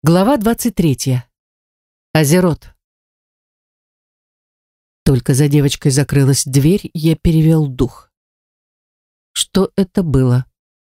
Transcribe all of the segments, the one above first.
Глава 23. Азерот. Только за девочкой закрылась дверь, я перевел дух. Что это было?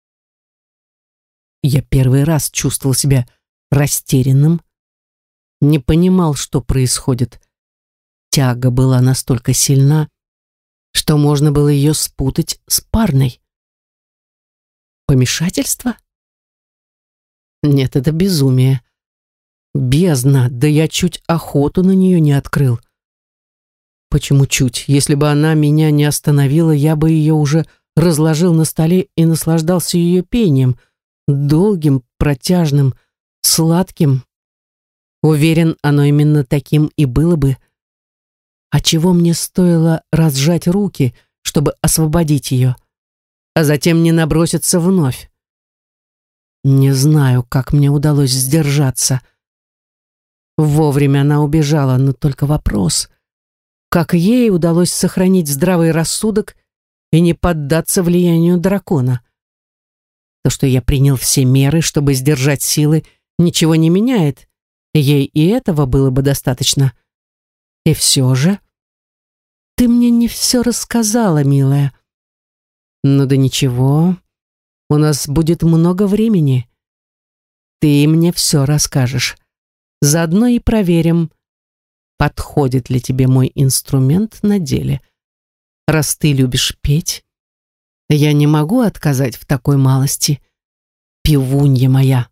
Я первый раз чувствовал себя растерянным, не понимал, что происходит. Тяга была настолько сильна, что можно было ее спутать с парной. Помешательство? Нет, это безумие. Бездна, да я чуть охоту на нее не открыл. Почему чуть? Если бы она меня не остановила, я бы ее уже разложил на столе и наслаждался ее пением, долгим, протяжным, сладким. Уверен, оно именно таким и было бы. А чего мне стоило разжать руки, чтобы освободить ее, а затем не наброситься вновь? Не знаю, как мне удалось сдержаться. Вовремя она убежала, но только вопрос, как ей удалось сохранить здравый рассудок и не поддаться влиянию дракона? То, что я принял все меры, чтобы сдержать силы, ничего не меняет. Ей и этого было бы достаточно. И все же... Ты мне не все рассказала, милая. Ну да ничего, у нас будет много времени. Ты мне все расскажешь. Заодно и проверим, подходит ли тебе мой инструмент на деле. Раз ты любишь петь, я не могу отказать в такой малости. Певунья моя.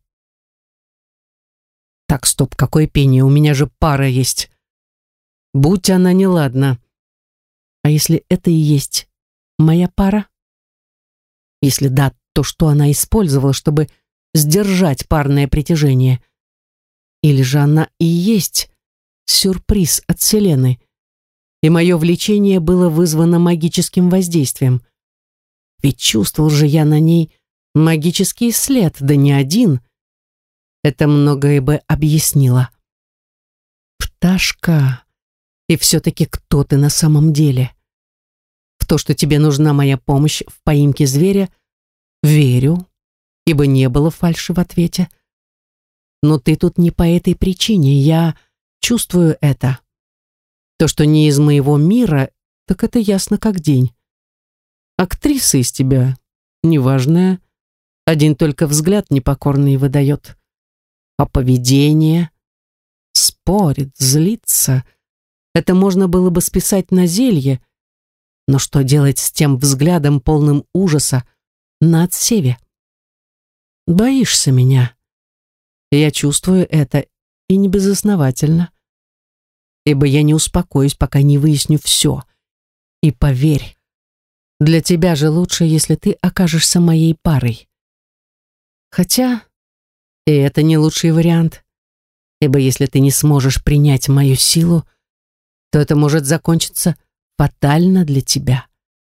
Так, стоп, какое пение? У меня же пара есть. Будь она неладна. А если это и есть моя пара? Если да, то что она использовала, чтобы сдержать парное притяжение? Или же она и есть сюрприз от Вселенной, и мое влечение было вызвано магическим воздействием? Ведь чувствовал же я на ней магический след, да не один. Это многое бы объяснило. Пташка, и все-таки кто ты на самом деле? В то, что тебе нужна моя помощь в поимке зверя, верю, ибо не было фальши в ответе. Но ты тут не по этой причине, я чувствую это. То, что не из моего мира, так это ясно как день. Актриса из тебя неважная, один только взгляд непокорный выдает. А поведение спорит, злится. Это можно было бы списать на зелье, но что делать с тем взглядом, полным ужаса, на отсеве? Боишься меня? Я чувствую это, и не безосновательно, ибо я не успокоюсь, пока не выясню все. И поверь, для тебя же лучше, если ты окажешься моей парой. Хотя и это не лучший вариант, ибо если ты не сможешь принять мою силу, то это может закончиться фатально для тебя.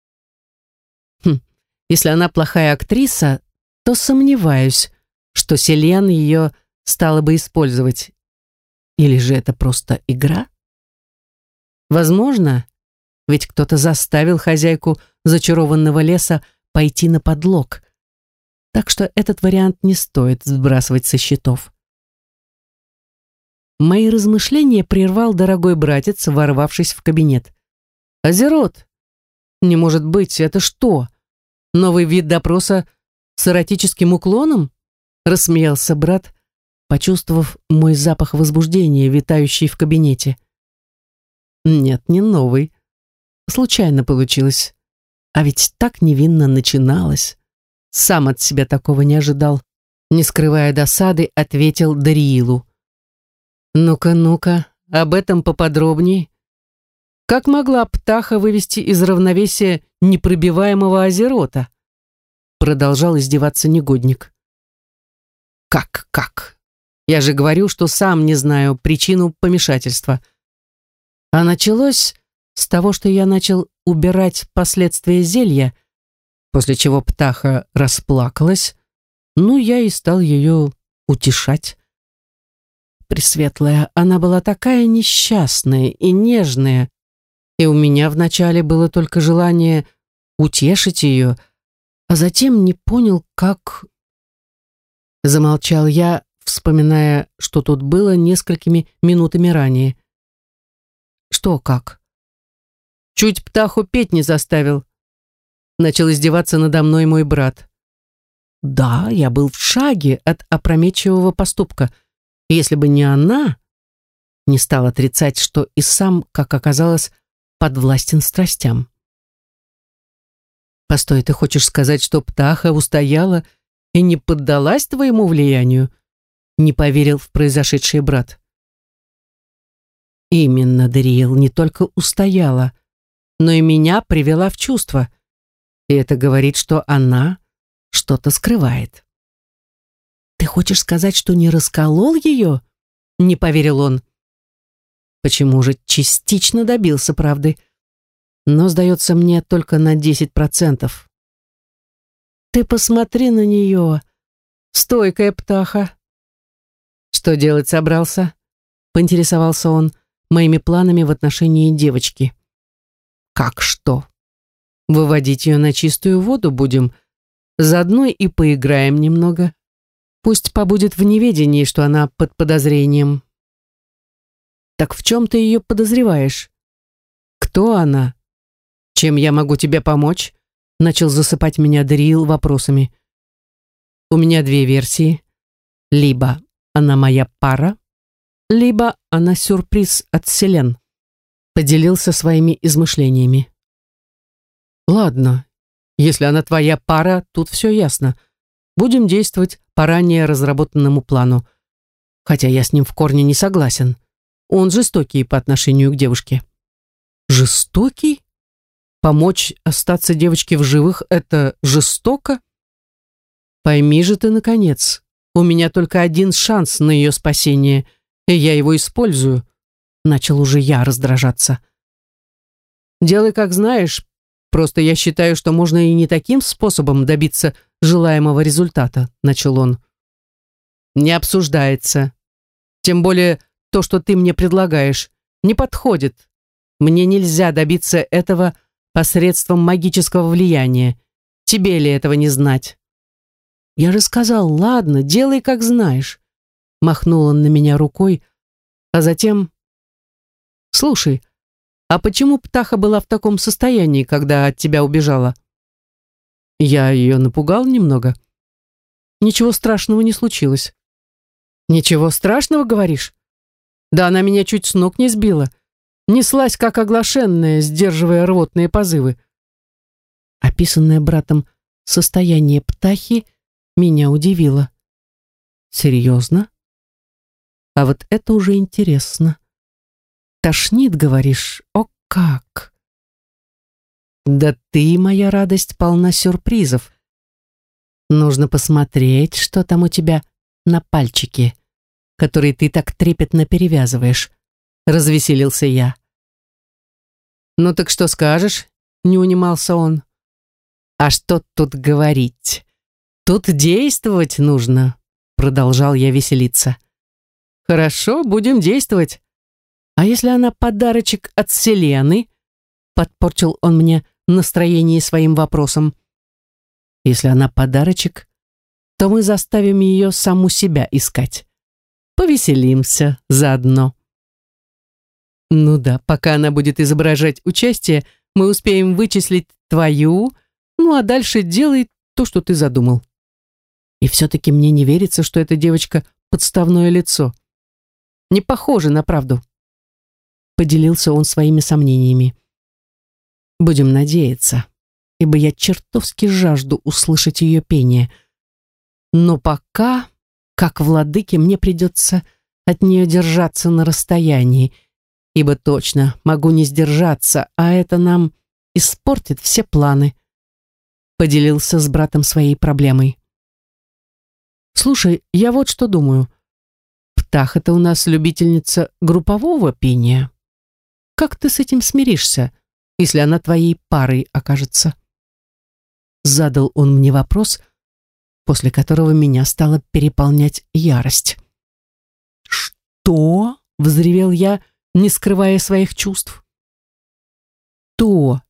Если она плохая актриса, то сомневаюсь, что Селен ее стала бы использовать. Или же это просто игра? Возможно, ведь кто-то заставил хозяйку зачарованного леса пойти на подлог. Так что этот вариант не стоит сбрасывать со счетов. Мои размышления прервал дорогой братец, ворвавшись в кабинет. «Азерот! Не может быть, это что? Новый вид допроса с эротическим уклоном?» Рассмеялся брат, почувствовав мой запах возбуждения, витающий в кабинете. Нет, не новый. Случайно получилось. А ведь так невинно начиналось. Сам от себя такого не ожидал. Не скрывая досады, ответил Дариилу. «Ну-ка, ну-ка, об этом поподробней. Как могла птаха вывести из равновесия непробиваемого Азерота?» Продолжал издеваться негодник. «Как? Я же говорю, что сам не знаю причину помешательства. А началось с того, что я начал убирать последствия зелья, после чего птаха расплакалась, ну, я и стал ее утешать. Пресветлая, она была такая несчастная и нежная, и у меня вначале было только желание утешить ее, а затем не понял, как...» Замолчал я, вспоминая, что тут было несколькими минутами ранее. Что как? Чуть птаху петь не заставил. Начал издеваться надо мной мой брат. Да, я был в шаге от опрометчивого поступка. Если бы не она, не стал отрицать, что и сам, как оказалось, подвластен страстям. Постой, ты хочешь сказать, что птаха устояла и не поддалась твоему влиянию? Не поверил в произошедшее брат. Именно, Дариэл, не только устояла, но и меня привела в чувство. И это говорит, что она что-то скрывает. Ты хочешь сказать, что не расколол ее? Не поверил он. Почему же частично добился правды? Но, сдается мне, только на 10%. Ты посмотри на нее, стойкая птаха. Что делать собрался? Поинтересовался он моими планами в отношении девочки. Как что? Выводить ее на чистую воду будем. Заодно и поиграем немного. Пусть побудет в неведении, что она под подозрением. Так в чем ты ее подозреваешь? Кто она? Чем я могу тебе помочь? Начал засыпать меня Дариэл вопросами. У меня две версии. Либо она моя пара, либо она сюрприз от Селен. Поделился своими измышлениями. Ладно, если она твоя пара, тут все ясно. Будем действовать по ранее разработанному плану. Хотя я с ним в корне не согласен. Он жестокий по отношению к девушке. Жестокий? Помочь остаться девочке в живых — это жестоко? Пойми же ты, наконец, у меня только один шанс на ее спасение, и я его использую. Начал уже я раздражаться. Делай, как знаешь, просто я считаю, что можно и не таким способом добиться желаемого результата, начал он. Не обсуждается. Тем более то, что ты мне предлагаешь, не подходит. Мне нельзя добиться этого посредством магического влияния. Тебе ли этого не знать? Я же сказал, ладно, делай, как знаешь. Махнул он на меня рукой, а затем... Слушай, а почему птаха была в таком состоянии, когда от тебя убежала? Я ее напугал немного. Ничего страшного не случилось. Ничего страшного, говоришь? Да она меня чуть с ног не сбила. Неслась, как оглашенная, сдерживая рвотные позывы. Описанное братом состояние птахи меня удивило. Серьезно? А вот это уже интересно. Тошнит, говоришь? О, как! Да ты, моя радость, полна сюрпризов. Нужно посмотреть, что там у тебя на пальчике, который ты так трепетно перевязываешь. Развеселился я. Ну так что скажешь? Не унимался он. А что тут говорить? Тут действовать нужно, продолжал я веселиться. Хорошо, будем действовать. А если она подарочек от Селены? Подпортил он мне настроение своим вопросом. Если она подарочек, то мы заставим ее саму себя искать. Повеселимся заодно. Ну да, пока она будет изображать участие, мы успеем вычислить твою, ну а дальше делай то, что ты задумал. И все-таки мне не верится, что эта девочка подставное лицо. Не похоже на правду. Поделился он своими сомнениями. Будем надеяться, ибо я чертовски жажду услышать ее пение. Но пока, как владыке, мне придется от нее держаться на расстоянии, ибо точно могу не сдержаться, а это нам испортит все планы. Поделился с братом своей проблемой. Слушай, я вот что думаю. Птаха-то у нас любительница группового пения. Как ты с этим смиришься, если она твоей парой окажется? Задал он мне вопрос, после которого меня стала переполнять ярость. «Что?» — взревел я, не скрывая своих чувств. «То.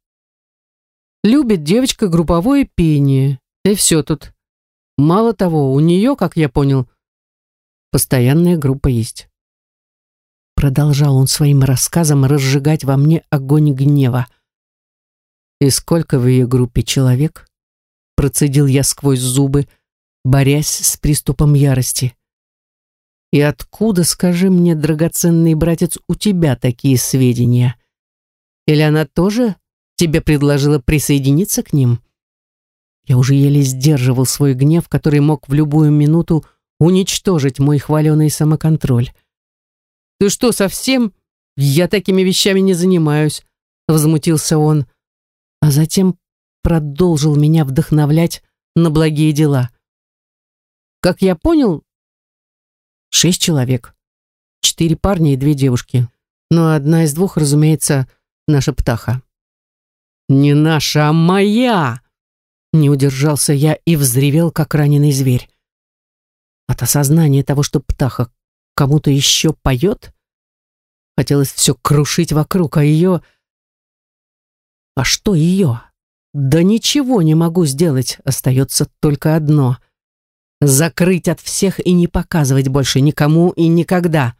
Любит девочка групповое пение, и все тут. Мало того, у нее, как я понял, Постоянная группа есть. Продолжал он своим рассказом разжигать во мне огонь гнева. «И сколько в ее группе человек?» Процедил я сквозь зубы, борясь с приступом ярости. «И откуда, скажи мне, драгоценный братец, у тебя такие сведения? Или она тоже тебе предложила присоединиться к ним?» Я уже еле сдерживал свой гнев, который мог в любую минуту уничтожить мой хваленый самоконтроль. «Ты что, совсем? Я такими вещами не занимаюсь», — возмутился он, а затем продолжил меня вдохновлять на благие дела. «Как я понял, 6 человек. 4 парня и 2 девушки. Но одна из 2, разумеется, наша Птаха». «Не наша, а моя!» Не удержался я и взревел, как раненый зверь. От осознания того, что Птаха кому-то еще поет, хотелось все крушить вокруг, а ее... А что ее? Да ничего не могу сделать, остается только одно — закрыть от всех и не показывать больше никому и никогда.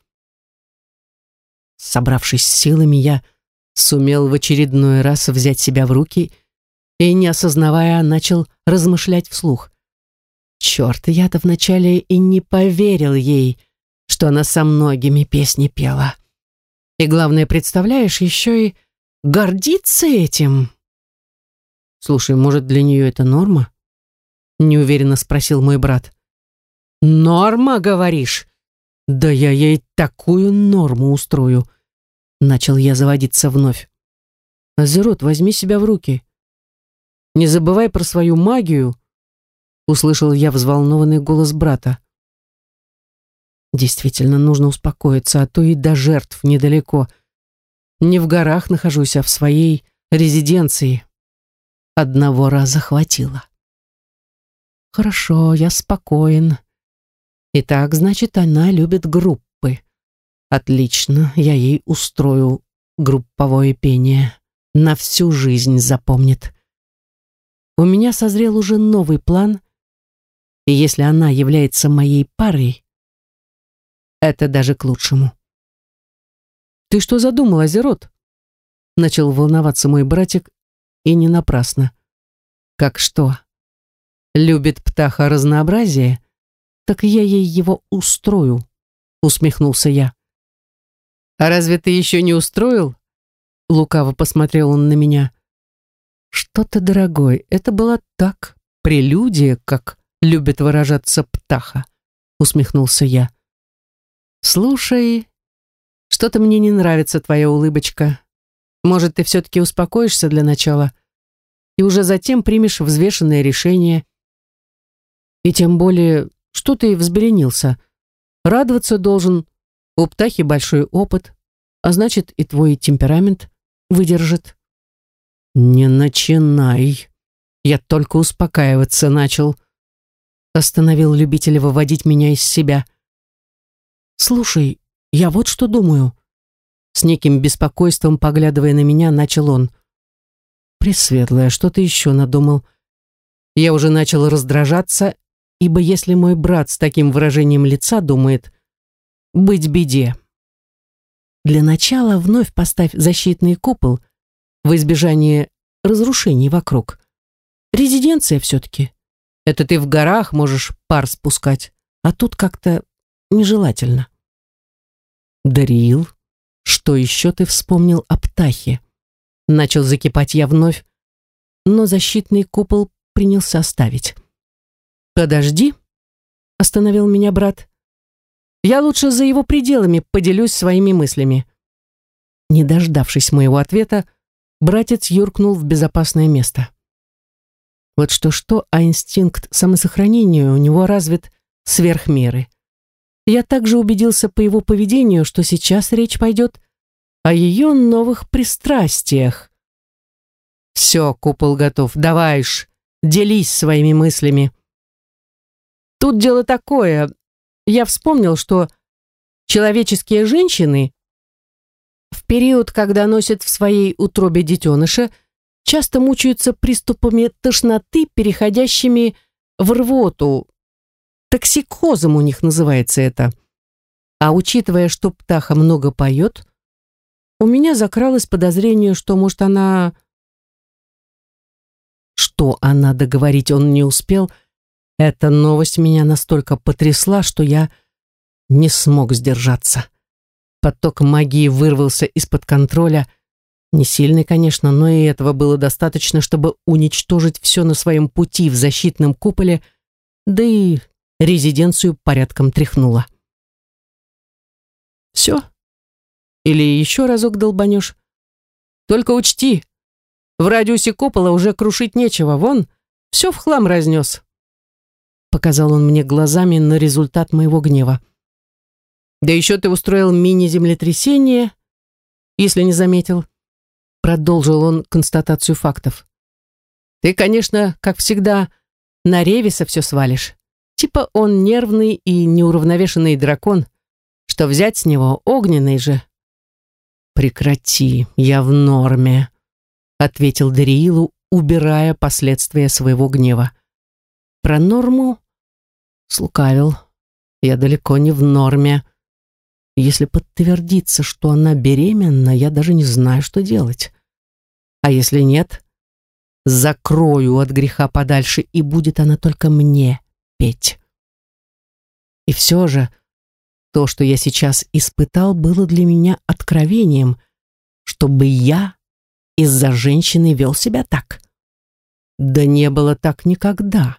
Собравшись с силами, я сумел в очередной раз взять себя в руки и, не осознавая, начал размышлять вслух. Черт, я-то вначале и не поверил ей, что она со многими песни пела. И главное, представляешь, еще и гордится этим. «Слушай, может, для нее это норма?» Неуверенно спросил мой брат. «Норма, говоришь? Да я ей такую норму устрою!» Начал я заводиться вновь. «Азерот, возьми себя в руки. Не забывай про свою магию», услышал я взволнованный голос брата. Действительно, нужно успокоиться, а то и до жертв недалеко. Не в горах нахожусь, а в своей резиденции. Одного раза хватило. Хорошо, я спокоен. Итак, значит, она любит группы. Отлично, я ей устрою групповое пение. На всю жизнь запомнит. У меня созрел уже новый план, и если она является моей парой, это даже к лучшему. «Ты что задумал, Азерот?» Начал волноваться мой братик, и не напрасно. «Как что? Любит Птаха разнообразие? Так я ей его устрою», усмехнулся я. «А разве ты еще не устроил?» Лукаво посмотрел он на меня. «Что-то, дорогой, это была так, прелюдия, как любит выражаться Птаха», усмехнулся я. «Слушай, что-то мне не нравится твоя улыбочка. Может, ты все-таки успокоишься для начала и уже затем примешь взвешенное решение. И тем более, что ты взбеленился? Радоваться должен. У Птахи большой опыт, а значит, и твой темперамент выдержит». «Не начинай. Я только успокаиваться начал», остановил любителя выводить меня из себя. «Слушай, я вот что думаю». С неким беспокойством, поглядывая на меня, начал он. «Пресветлая, что ты еще надумал?» Я уже начал раздражаться, ибо если мой брат с таким выражением лица думает, быть беде. Для начала вновь поставь защитный купол в избежание разрушений вокруг. Резиденция все-таки. Это ты в горах можешь пар спускать, а тут как-то нежелательно. «Дариил, что еще ты вспомнил о Птахе?» Начал закипать я вновь, но защитный купол принялся ставить. «Подожди», — остановил меня брат. «Я лучше за его пределами поделюсь своими мыслями». Не дождавшись моего ответа, братец юркнул в безопасное место. Вот что-что, а инстинкт самосохранения у него развит сверх меры. Я также убедился по его поведению, что сейчас речь пойдет о ее новых пристрастиях. «Все, купол готов, давай ж, делись своими мыслями». «Тут дело такое. Я вспомнил, что человеческие женщины в период, когда носят в своей утробе детеныша, часто мучаются приступами тошноты, переходящими в рвоту. Токсикозом у них называется это. А учитывая, что птаха много поет, у меня закралось подозрение, что, может, она... Что она договорить он не успел, эта новость меня настолько потрясла, что я не смог сдержаться. Поток магии вырвался из-под контроля, не сильный, конечно, но и этого было достаточно, чтобы уничтожить все на своем пути в защитном куполе, да и резиденцию порядком тряхнуло. Все? Или еще разок долбанешь? Только учти, в радиусе купола уже крушить нечего, вон, все в хлам разнес. Показал он мне глазами на результат моего гнева. Да еще ты устроил мини-землетрясение, если не заметил. Продолжил он констатацию фактов. Ты, конечно, как всегда, на Ревиса все свалишь. Типа он нервный и неуравновешенный дракон. Что взять с него, огненный же. Прекрати, я в норме, ответил Дариилу, убирая последствия своего гнева. Про норму слукавил. Я далеко не в норме. Если подтвердится, что она беременна, я даже не знаю, что делать. А если нет, закрою от греха подальше, и будет она только мне петь. И все же, то, что я сейчас испытал, было для меня откровением, чтобы я из-за женщины вел себя так. Да не было так никогда.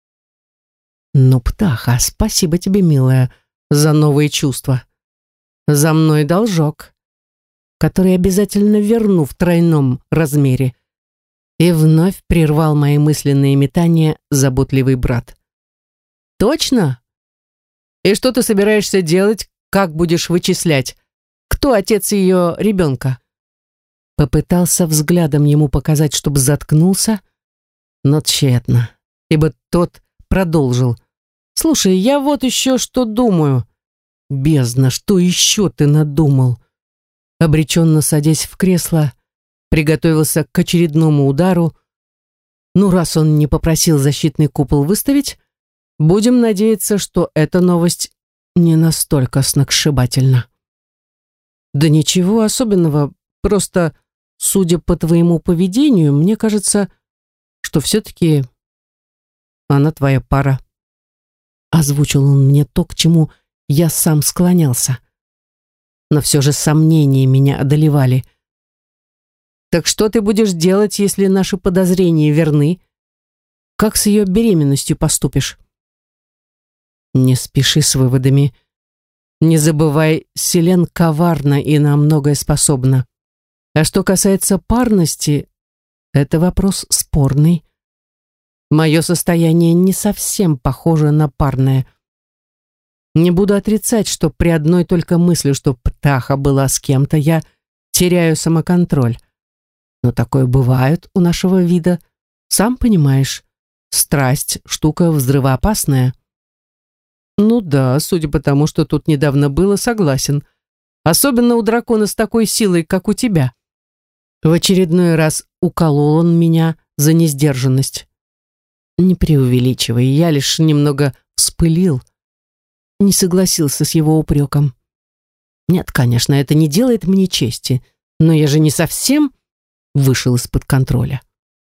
Ну, птаха, спасибо тебе, милая, за новые чувства. За мной должок, который обязательно верну в тройном размере. И вновь прервал мои мысленные метания заботливый брат. Точно? И что ты собираешься делать, как будешь вычислять, кто отец ее ребенка? Попытался взглядом ему показать, чтобы заткнулся, но тщетно, ибо тот продолжил. Слушай, я вот еще что думаю. Бездна, что еще ты надумал? Обреченно садясь в кресло, приготовился к очередному удару. Ну, раз он не попросил защитный купол выставить, будем надеяться, что эта новость не настолько сногсшибательна. Да ничего особенного, просто, судя по твоему поведению, мне кажется, что все-таки она твоя пара. Озвучил он мне то, к чему я сам склонялся. Но все же сомнения меня одолевали. Так что ты будешь делать, если наши подозрения верны? Как с ее беременностью поступишь? Не спеши с выводами. Не забывай, Селен коварна и на многое способна. А что касается парности, это вопрос спорный. Мое состояние не совсем похоже на парное. Не буду отрицать, что при одной только мысли, что птаха была с кем-то, я теряю самоконтроль. Но такое бывает у нашего вида. Сам понимаешь, страсть — штука взрывоопасная. Ну да, судя по тому, что тут недавно было, согласен. Особенно у дракона с такой силой, как у тебя. В очередной раз уколол он меня за несдержанность. Не преувеличивай, я лишь немного вспылил. Не согласился с его упреком. Нет, конечно, это не делает мне чести, но я же не совсем вышел из-под контроля.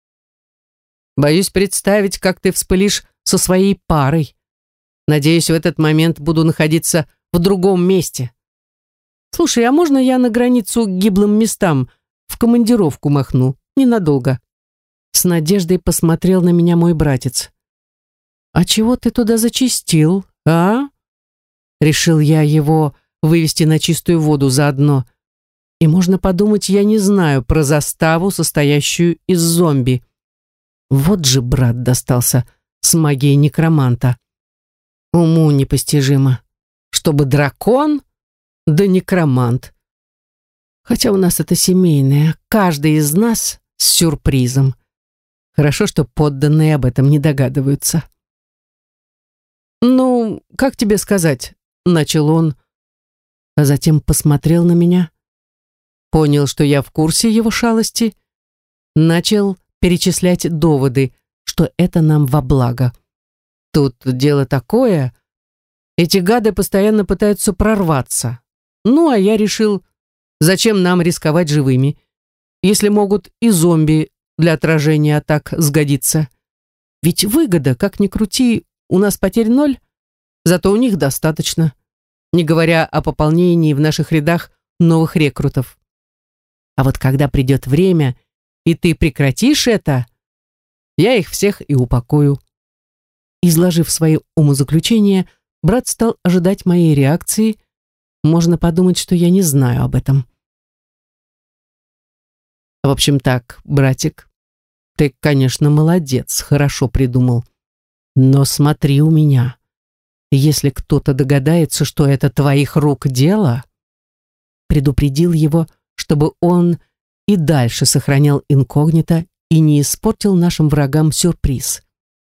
Боюсь представить, как ты вспылишь со своей парой. Надеюсь, в этот момент буду находиться в другом месте. Слушай, а можно я на границу к гиблым местам в командировку махну? Ненадолго. С надеждой посмотрел на меня мой братец. А чего ты туда зачастил, а? Решил я его вывести на чистую воду заодно. И можно подумать, я не знаю про заставу, состоящую из зомби. Вот же брат достался с магией некроманта. Уму непостижимо. Чтобы дракон, да некромант. Хотя у нас это семейное, каждый из нас с сюрпризом. Хорошо, что подданные об этом не догадываются. «Ну, как тебе сказать?» — начал он, а затем посмотрел на меня, понял, что я в курсе его шалости, начал перечислять доводы, что это нам во благо. Тут дело такое, Эти гады постоянно пытаются прорваться. Ну, а я решил, зачем нам рисковать живыми, если могут и зомби для отражения атак сгодиться. Ведь выгода, как ни крути, у нас потерь ноль, зато у них достаточно, не говоря о пополнении в наших рядах новых рекрутов. А вот когда придет время, и ты прекратишь это, я их всех и упокою. Изложив свои умозаключения, брат стал ожидать моей реакции. Можно подумать, что я не знаю об этом. В общем так, братик, ты, конечно, молодец, хорошо придумал. Но смотри у меня. Если кто-то догадается, что это твоих рук дело, предупредил его, чтобы он и дальше сохранял инкогнито и не испортил нашим врагам сюрприз.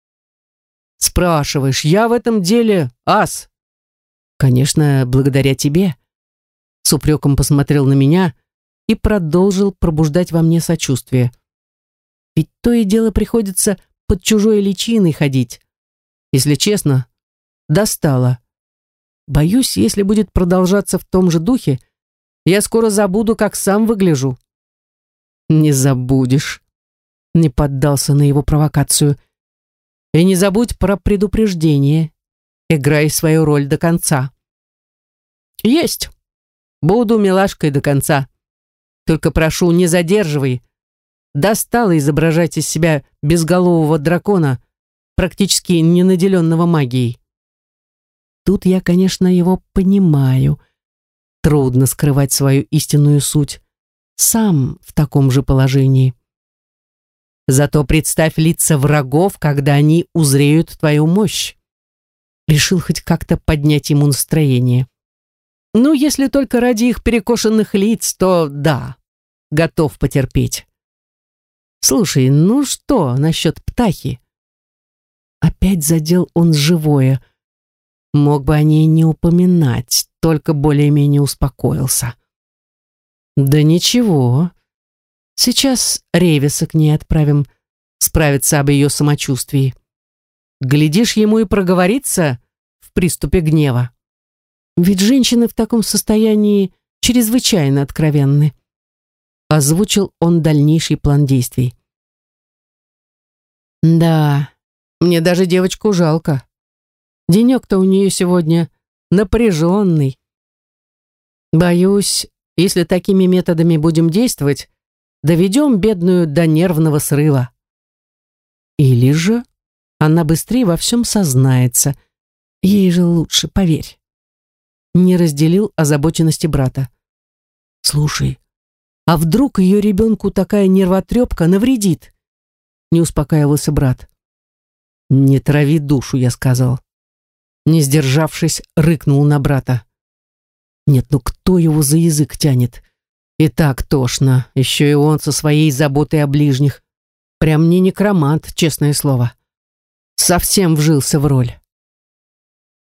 Спрашиваешь, я в этом деле ас? Конечно, благодаря тебе. С упреком посмотрел на меня и продолжил пробуждать во мне сочувствие. Ведь то и дело приходится под чужой личиной ходить. Если честно, достало. Боюсь, если будет продолжаться в том же духе, я скоро забуду, как сам выгляжу. Не забудешь. Не поддался на его провокацию. И не забудь про предупреждение. Играй свою роль до конца. Есть. Буду милашкой до конца. Только прошу, не задерживай. Достало изображать из себя безголового дракона, практически не наделенного магией. Тут я, конечно, его понимаю. Трудно скрывать свою истинную суть. Сам в таком же положении. Зато представь лица врагов, когда они узреют твою мощь. Решил хоть как-то поднять ему настроение. Ну, если только ради их перекошенных лиц, то да, готов потерпеть. Слушай, ну что насчет птахи? Опять задел он живое. Мог бы о ней не упоминать, только более-менее успокоился. Да ничего. Сейчас Ревиса к ней отправим справиться об ее самочувствии. Глядишь, ему и проговорится в приступе гнева. Ведь женщины в таком состоянии чрезвычайно откровенны. Озвучил он дальнейший план действий. Да, мне даже девочку жалко. Денек-то у нее сегодня напряженный. Боюсь, если такими методами будем действовать, доведем бедную до нервного срыва. Или же она быстрее во всем сознается. Ей же лучше, поверь. Не разделил озабоченности брата. Слушай, а вдруг ее ребенку такая нервотрепка навредит? Не успокаивался брат. Не трави душу, я сказал. Не сдержавшись, рыкнул на брата. Нет, ну кто его за язык тянет? И так тошно, еще и он со своей заботой о ближних. Прям не некромант, честное слово. Совсем вжился в роль.